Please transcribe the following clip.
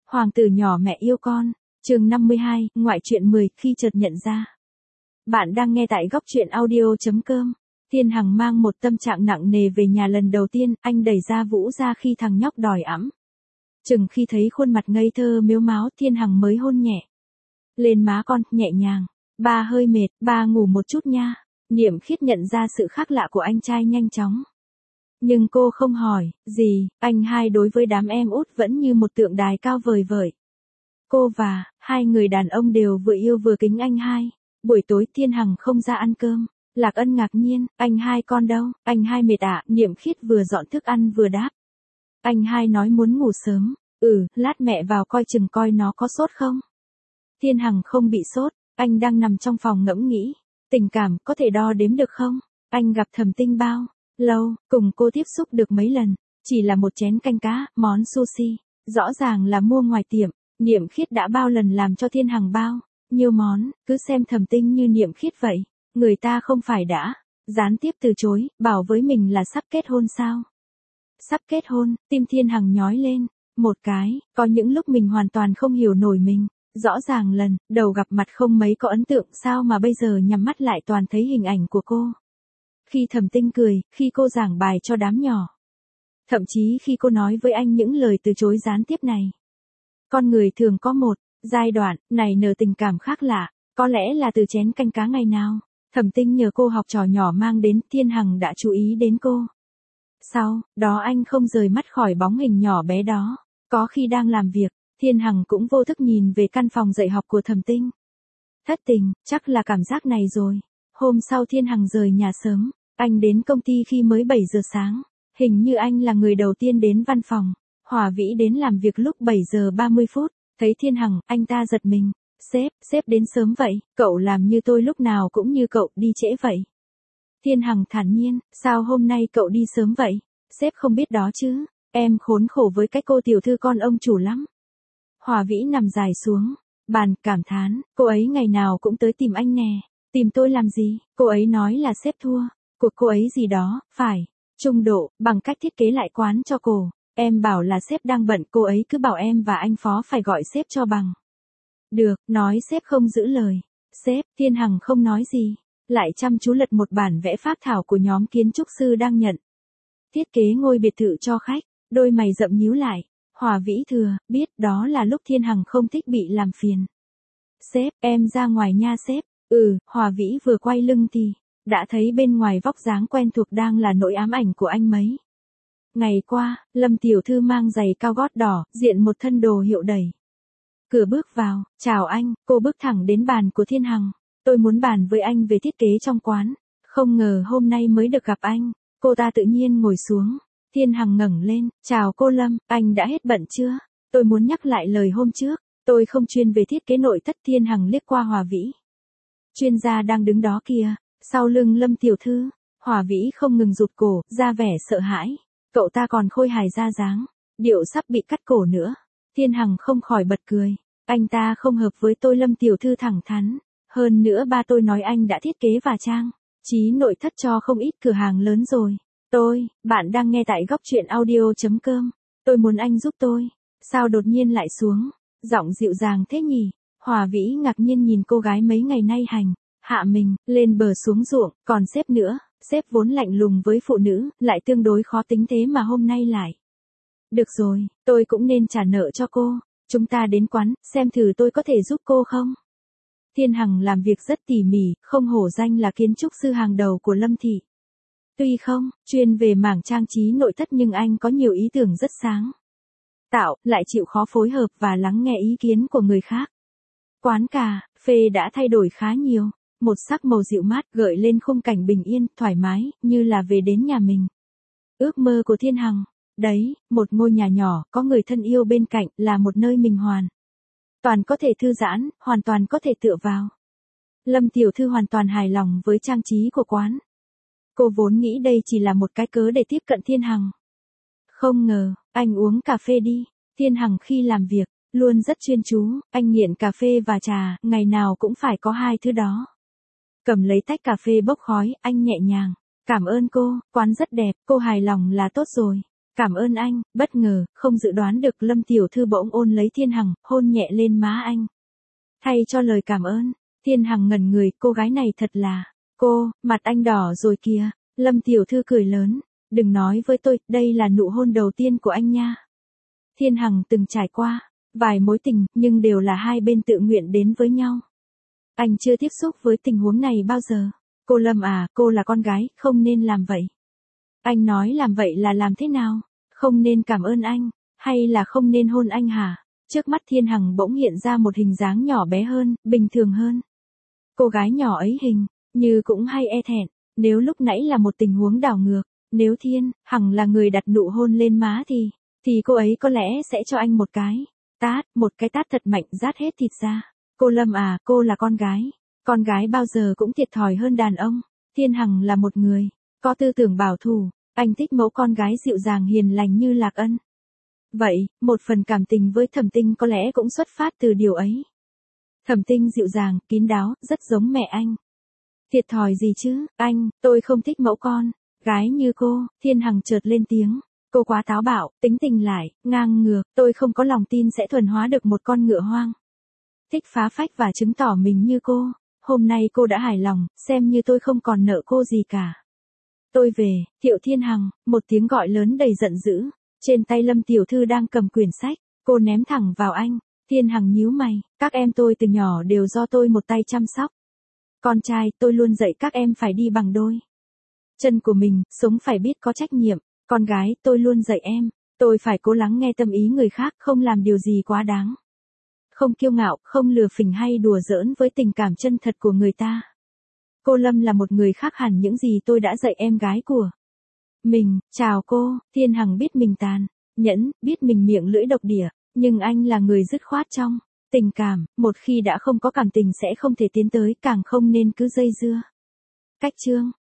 Hoàng tử nhỏ mẹ yêu con. Chương 52, ngoại truyện 10, khi chợt nhận ra. Bạn đang nghe tại góc truyện audio.com. Thiên Hằng mang một tâm trạng nặng nề về nhà lần đầu tiên, anh đẩy ra Vũ ra khi thằng nhóc đòi ẵm. Chừng khi thấy khuôn mặt ngây thơ mếu máo, Thiên Hằng mới hôn nhẹ lên má con, nhẹ nhàng. Ba hơi mệt, ba ngủ một chút nha. Niệm Khiết nhận ra sự khác lạ của anh trai nhanh chóng. Nhưng cô không hỏi gì, anh hai đối với đám em út vẫn như một tượng đài cao vời vợi. Cô và hai người đàn ông đều vừa yêu vừa kính anh hai. Buổi tối Thiên Hằng không ra ăn cơm. Lạc Ân ngạc nhiên, anh hai con đâu, anh hai mệt ạ. Niệm Khiết vừa dọn thức ăn vừa đáp. Anh hai nói muốn ngủ sớm. Lát mẹ vào coi chừng coi nó có sốt không. Thiên Hằng không bị sốt, anh đang nằm trong phòng ngẫm nghĩ. Tình cảm có thể đo đếm được không? Anh gặp Thẩm Tinh bao lâu, cùng cô tiếp xúc được mấy lần, chỉ là một chén canh cá, món sushi, rõ ràng là mua ngoài tiệm. Niệm Khiết đã bao lần làm cho Thiên Hằng bao nhiêu món, cứ xem Thẩm Tinh như Niệm Khiết vậy, người ta không phải đã gián tiếp từ chối, bảo với mình là sắp kết hôn sao? Sắp kết hôn, tim Thiên Hằng nhói lên một cái, có những lúc mình hoàn toàn không hiểu nổi mình, rõ ràng lần đầu gặp mặt không mấy có ấn tượng, sao mà bây giờ nhắm mắt lại toàn thấy hình ảnh của cô. Khi Thẩm Tinh cười, khi cô giảng bài cho đám nhỏ. Thậm chí khi cô nói với anh những lời từ chối gián tiếp này. Con người thường có một giai đoạn này nở tình cảm khác lạ, có lẽ là từ chén canh cá ngày nào. Thẩm Tinh nhờ cô học trò nhỏ mang đến, Thiên Hằng đã chú ý đến cô. Sau đó anh không rời mắt khỏi bóng hình nhỏ bé đó. Có khi đang làm việc, Thiên Hằng cũng vô thức nhìn về căn phòng dạy học của Thẩm Tinh. Thất tình, chắc là cảm giác này rồi. Hôm sau Thiên Hằng rời nhà sớm. Anh đến công ty khi mới 7 giờ sáng. Hình như anh là người đầu tiên đến văn phòng. Hòa Vĩ đến làm việc lúc 7 giờ 30 phút. Thấy Thiên Hằng, anh ta giật mình. Sếp đến sớm vậy, cậu làm như tôi lúc nào cũng như cậu, đi trễ vậy. Thiên Hằng thản nhiên, sao hôm nay cậu đi sớm vậy? Sếp không biết đó chứ, em khốn khổ với cái cô tiểu thư con ông chủ lắm. Hòa Vĩ nằm dài xuống bàn, cảm thán, cô ấy ngày nào cũng tới tìm anh nè. Tìm tôi làm gì? Cô ấy nói là sếp thua cuộc cô ấy gì đó, phải trung độ, bằng cách thiết kế lại quán cho cô. Em bảo là sếp đang bận, cô ấy cứ bảo em và anh phó phải gọi sếp cho bằng. Được, nói sếp không giữ lời. Sếp, Thiên Hằng không nói gì, lại chăm chú lật một bản vẽ phác thảo của nhóm kiến trúc sư đang nhận thiết kế ngôi biệt thự cho khách, đôi mày rậm nhíu lại. Hòa Vĩ thừa biết đó là lúc Thiên Hằng không thích bị làm phiền. Sếp, em ra ngoài nha sếp. Hòa Vĩ vừa quay lưng thì đã thấy bên ngoài vóc dáng quen thuộc đang là nỗi ám ảnh của anh mấy ngày qua. Lâm tiểu thư mang giày cao gót đỏ, diện một thân đồ hiệu đẩy cửa bước vào. Chào anh. Cô bước thẳng đến bàn của Thiên Hằng. Tôi muốn bàn với anh về thiết kế trong quán. Không ngờ hôm nay mới được gặp anh. Cô ta tự nhiên ngồi xuống. Thiên Hằng ngẩng lên. Chào cô Lâm, anh đã hết bận chưa? Tôi muốn nhắc lại lời hôm trước. Tôi không chuyên về thiết kế nội thất. Thiên Hằng liếc qua Hòa Vĩ. Chuyên gia đang đứng đó kìa, sau lưng Lâm tiểu thư. Hòa Vĩ không ngừng rụt cổ, ra vẻ sợ hãi. Cậu ta còn khôi hài ra dáng, điệu sắp bị cắt cổ nữa. Thiên Hằng không khỏi bật cười. Anh ta không hợp với tôi. Lâm tiểu thư thẳng thắn. Hơn nữa ba tôi nói anh đã thiết kế và trang trí nội thất cho không ít cửa hàng lớn rồi. Bạn đang nghe tại góc truyện audio.com. Tôi muốn anh giúp tôi. Sao đột nhiên lại xuống? Giọng dịu dàng thế nhỉ? Hòa Vĩ ngạc nhiên nhìn cô gái mấy ngày nay hạ mình, lên bờ xuống ruộng, còn sếp nữa. Sếp vốn lạnh lùng với phụ nữ, lại tương đối khó tính, thế mà hôm nay lại. Được rồi, tôi cũng nên trả nợ cho cô. Chúng ta đến quán, xem thử tôi có thể giúp cô không? Thiên Hằng làm việc rất tỉ mỉ, không hổ danh là kiến trúc sư hàng đầu của Lâm thị. Tuy không chuyên về mảng trang trí nội thất nhưng anh có nhiều ý tưởng rất sáng tạo, lại chịu khó phối hợp và lắng nghe ý kiến của người khác. Quán cà phê đã thay đổi khá nhiều, một sắc màu dịu mát gợi lên khung cảnh bình yên, thoải mái, như là về đến nhà mình. Ước mơ của Thiên Hằng, đấy, một ngôi nhà nhỏ, có người thân yêu bên cạnh, là một nơi mình hoàn toàn có thể thư giãn, hoàn toàn có thể tựa vào. Lâm tiểu thư hoàn toàn hài lòng với trang trí của quán. Cô vốn nghĩ đây chỉ là một cái cớ để tiếp cận Thiên Hằng. Không ngờ, anh uống cà phê đi. Thiên Hằng khi làm việc, luôn rất chuyên chú, anh nghiện cà phê và trà, ngày nào cũng phải có hai thứ đó. Cầm lấy tách cà phê bốc khói, anh nhẹ nhàng. Cảm ơn cô, quán rất đẹp, cô hài lòng là tốt rồi. Cảm ơn anh, bất ngờ, không dự đoán được Lâm tiểu thư bỗng ôn lấy Thiên Hằng, hôn nhẹ lên má anh. Thay cho lời cảm ơn, Thiên Hằng ngẩn người, cô gái này thật là, cô, mặt anh đỏ rồi kìa, Lâm tiểu thư cười lớn, đừng nói với tôi, đây là nụ hôn đầu tiên của anh nha. Thiên Hằng từng trải qua vài mối tình, nhưng đều là hai bên tự nguyện đến với nhau. Anh chưa tiếp xúc với tình huống này bao giờ. Cô Lâm à, cô là con gái, không nên làm vậy. Anh nói làm vậy là làm thế nào? Không nên cảm ơn anh, hay là không nên hôn anh hả? Trước mắt Thiên Hằng bỗng hiện ra một hình dáng nhỏ bé hơn, bình thường hơn. Cô gái nhỏ ấy hình như cũng hay e thẹn, nếu lúc nãy là một tình huống đảo ngược, nếu Thiên Hằng là người đặt nụ hôn lên má thì cô ấy có lẽ sẽ cho anh một cái tát thật mạnh rát hết thịt ra. Cô Lâm à, cô là con gái bao giờ cũng thiệt thòi hơn đàn ông. Thiên Hằng là một người có tư tưởng bảo thủ, anh thích mẫu con gái dịu dàng hiền lành như Lạc Ân. Vậy, một phần cảm tình với Thẩm Tinh có lẽ cũng xuất phát từ điều ấy. Thẩm Tinh dịu dàng, kín đáo, rất giống mẹ anh. Thiệt thòi gì chứ, anh, tôi không thích mẫu con gái như cô. Thiên Hằng chợt lên tiếng. Cô quá táo bạo, tính tình lại, ngang ngược, tôi không có lòng tin sẽ thuần hóa được một con ngựa hoang. Thích phá phách và chứng tỏ mình như cô. Hôm nay cô đã hài lòng, xem như tôi không còn nợ cô gì cả. Tôi về, Thiệu Thiên Hằng, một tiếng gọi lớn đầy giận dữ. Trên tay Lâm tiểu thư đang cầm quyển sách, cô ném thẳng vào anh. Thiên Hằng nhíu mày, các em tôi từ nhỏ đều do tôi một tay chăm sóc. Con trai, tôi luôn dạy các em phải đi bằng đôi chân của mình, sống phải biết có trách nhiệm. Con gái, tôi luôn dạy em, tôi phải cố lắng nghe tâm ý người khác, không làm điều gì quá đáng. Không kiêu ngạo, không lừa phỉnh hay đùa giỡn với tình cảm chân thật của người ta. Cô Lâm là một người khác hẳn những gì tôi đã dạy em gái của mình. Chào cô. Thiên Hằng biết mình tàn nhẫn, biết mình miệng lưỡi độc địa, nhưng anh là người dứt khoát trong tình cảm, một khi đã không có cảm tình sẽ không thể tiến tới, càng không nên cứ dây dưa. Cách chương